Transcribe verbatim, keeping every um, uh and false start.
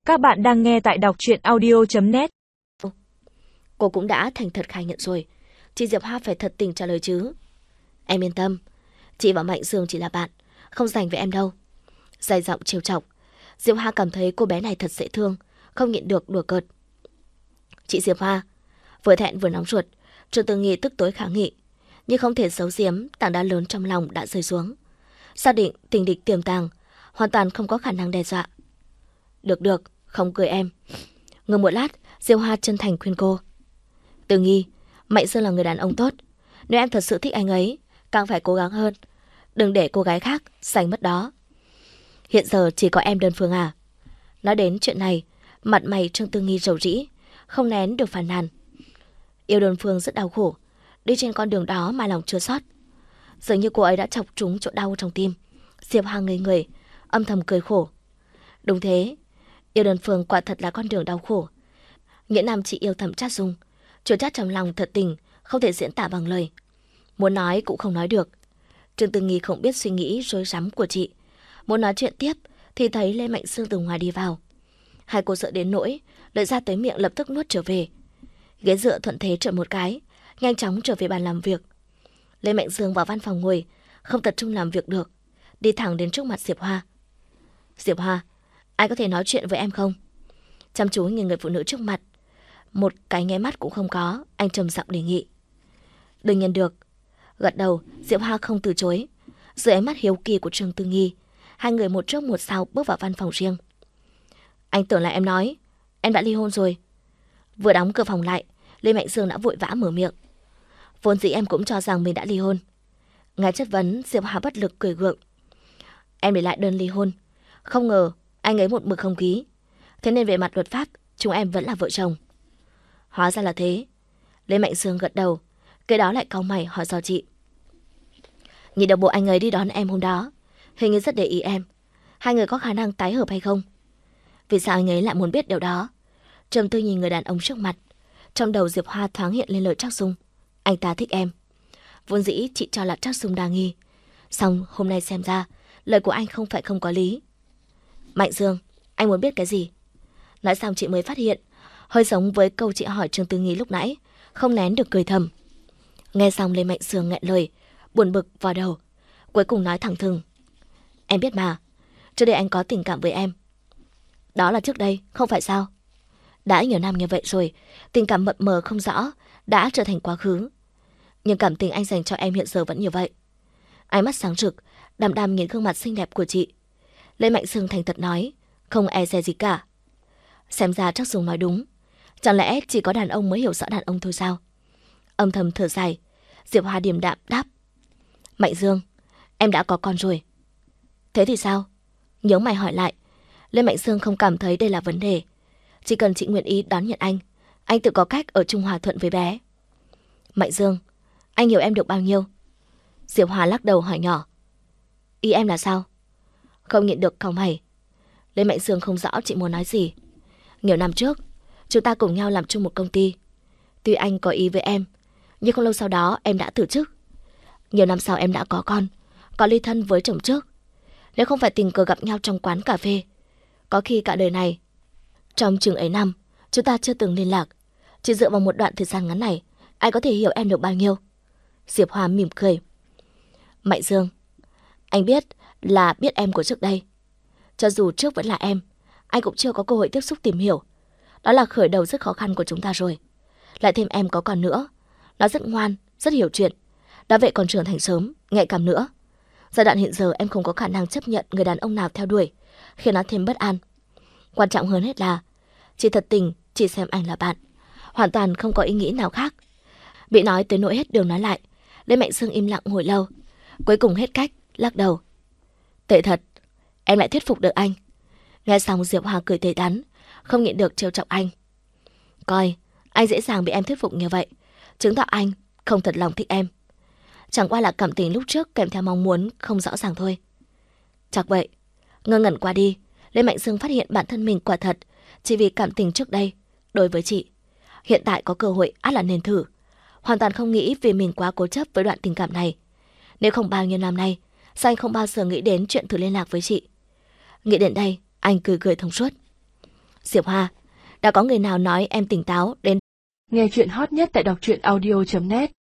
Các bạn đang nghe tại đọc truyện audio chấm net. Cô cũng đã thành thật khai nhận rồi. Chị Diệp Hoa phải thật tình trả lời chứ. Em yên tâm, chị và Mạnh Dương chỉ là bạn, không dành với em đâu. Dài giọng trêu chọc, Diệp Hoa cảm thấy cô bé này thật dễ thương, không nhịn được đùa cợt. Chị Diệp Hoa, vừa thẹn vừa nóng ruột, Trương Tư Nghi tức tối kháng nghị, nhưng không thể giấu giếm tảng đá lớn trong lòng đã rơi xuống. Xác định tình địch tiềm tàng, hoàn toàn không có khả năng đe dọa. Được được, không cười em. Ngừng một lát, Diệp Hoa chân thành khuyên cô. Tư Nghi, Mạnh Dương là người đàn ông tốt, nếu em thật sự thích anh ấy, càng phải cố gắng hơn. Đừng để cô gái khác giành mất đó. Hiện giờ chỉ có em đơn phương à? Nói đến chuyện này, mặt mày Trương Tư Nghi rầu rĩ, không nén được phàn nàn. Yêu đơn phương rất đau khổ, đi trên con đường đó mà lòng chưa xót. Dường như cô ấy đã chọc trúng chỗ đau trong tim. Diệp Hoa ngây người, âm thầm cười khổ. Đúng thế, yêu đơn phương quả thật là con đường đau khổ. Nghĩa Nam chị yêu thầm Trác Dung, chua chát trong lòng thật tình, không thể diễn tả bằng lời. Muốn nói cũng không nói được. Trương Tư Nghi không biết suy nghĩ rối rắm của chị. Muốn nói chuyện tiếp thì thấy Lê Mạnh Dương từ ngoài đi vào. Hai cô sợ đến nỗi lời ra tới miệng lập tức nuốt trở về. Ghế dựa thuận thế trợn một cái, nhanh chóng trở về bàn làm việc. Lê Mạnh Dương vào văn phòng ngồi, không tập trung làm việc được, đi thẳng đến trước mặt Diệp Hoa. Diệp Hoa, ai có thể nói chuyện với em không? Chăm chú nhìn người phụ nữ trước mặt, một cái nháy mắt cũng không có, anh trầm giọng đề nghị. Đương nhiên được. Gật đầu, Diệp Hoa không từ chối. Dưới ánh mắt hiếu kỳ của Trương Tư Nghi, hai người một trước một sau bước vào văn phòng riêng. Anh tưởng là em nói em đã ly hôn rồi. Vừa đóng cửa phòng lại, Lê Mạnh Dương đã vội vã mở miệng. Vốn dĩ em cũng cho rằng mình đã ly hôn. Ngài chất vấn, Diệp Hoa bất lực cười gượng. Em để lại đơn ly hôn, không ngờ anh ấy một mực không ký. Thế nên về mặt luật pháp, chúng em vẫn là vợ chồng. Hóa ra là thế. Lê Mạnh Dương gật đầu, cái đó lại cau mày hỏi dò chị. Nhìn được bộ anh ấy đi đón em hôm đó, hình như rất để ý em. Hai người có khả năng tái hợp hay không? Vì sao anh ấy lại muốn biết điều đó? Trầm tư nhìn người đàn ông trước mặt. Trong đầu Diệp Hoa thoáng hiện lên lời Trác Dung. Anh ta thích em. Vốn dĩ chị cho là Trác Dung đa nghi, xong hôm nay xem ra lời của anh không phải không có lý. Mạnh Dương, anh muốn biết cái gì? Nói xong chị mới phát hiện, hơi giống với câu chị hỏi Trương Tư Nghi lúc nãy, không nén được cười thầm. Nghe xong Lê Mạnh Dương nghẹn lời, buồn bực vào đầu, cuối cùng nói thẳng thừng. Em biết mà, trước đây anh có tình cảm với em. Đó là trước đây, không phải sao? Đã nhiều năm như vậy rồi, tình cảm mập mờ không rõ đã trở thành quá khứ. Nhưng cảm tình anh dành cho em hiện giờ vẫn như vậy. Ánh mắt sáng rực, đăm đăm nhìn gương mặt xinh đẹp của chị. Lê Mạnh Dương thành thật nói, không e dè gì cả. Xem ra Trác Dung nói đúng, chẳng lẽ chỉ có đàn ông mới hiểu rõ đàn ông thôi sao? Âm thầm thở dài, Diệp Hoa điềm đạm đáp. Mạnh Dương, em đã có con rồi. Thế thì sao? Nhớ mày hỏi lại. Lê Mạnh Dương không cảm thấy đây là vấn đề. Chỉ cần chị nguyện ý đón nhận anh, anh tự có cách ở chung hòa thuận với bé. Mạnh Dương, anh hiểu em được bao nhiêu? Diệp Hoa lắc đầu hỏi nhỏ. Ý em là sao? Không nhịn được cau mày. Lê Mạnh Dương không rõ chị muốn nói gì. Nhiều năm trước, chúng ta cùng nhau làm chung một công ty. Tuy anh có ý với em, nhưng không lâu sau đó em đã từ chức. Nhiều năm sau em đã có con, có ly thân với chồng trước. Nếu không phải tình cờ gặp nhau trong quán cà phê, có khi cả đời này, trong chừng ấy năm, chúng ta chưa từng liên lạc. Chỉ dựa vào một đoạn thời gian ngắn này, anh có thể hiểu em được bao nhiêu? Diệp Hoa mỉm cười. Mạnh Dương, anh biết là biết em của trước đây. Cho dù trước vẫn là em, anh cũng chưa có cơ hội tiếp xúc tìm hiểu. Đó là khởi đầu rất khó khăn của chúng ta rồi. Lại thêm em có con nữa, nó rất ngoan, rất hiểu chuyện. Đã vậy còn trưởng thành sớm, nhạy cảm nữa. Giai đoạn hiện giờ em không có khả năng chấp nhận người đàn ông nào theo đuổi, khiến nó thêm bất an. Quan trọng hơn hết là chị thật tình chỉ xem anh là bạn, hoàn toàn không có ý nghĩ nào khác. Bị nói tới nỗi hết đường nói lại, Lê Mạnh Dương im lặng hồi lâu, cuối cùng hết cách, lắc đầu. Tệ thật, em lại thuyết phục được anh. Nghe xong Diệp Hoa cười tươi đắn, không nhịn được trêu chọc anh. Coi, anh dễ dàng bị em thuyết phục như vậy, chứng tỏ anh không thật lòng thích em. Chẳng qua là cảm tình lúc trước kèm theo mong muốn không rõ ràng thôi. Chắc vậy. Ngơ ngẩn qua đi, Lê Mạnh Dương phát hiện bản thân mình quả thật chỉ vì cảm tình trước đây đối với chị. Hiện tại có cơ hội ắt là nên thử. Hoàn toàn không nghĩ vì mình quá cố chấp với đoạn tình cảm này. Nếu không bao nhiêu năm nay, sao anh không bao giờ nghĩ đến chuyện thử liên lạc với chị? Nghĩ đến đây, anh cười cười thông suốt. Diệp Hoa, đã có người nào nói em tỉnh táo đến... Nghe chuyện hot nhất tại đọc truyện audio chấm net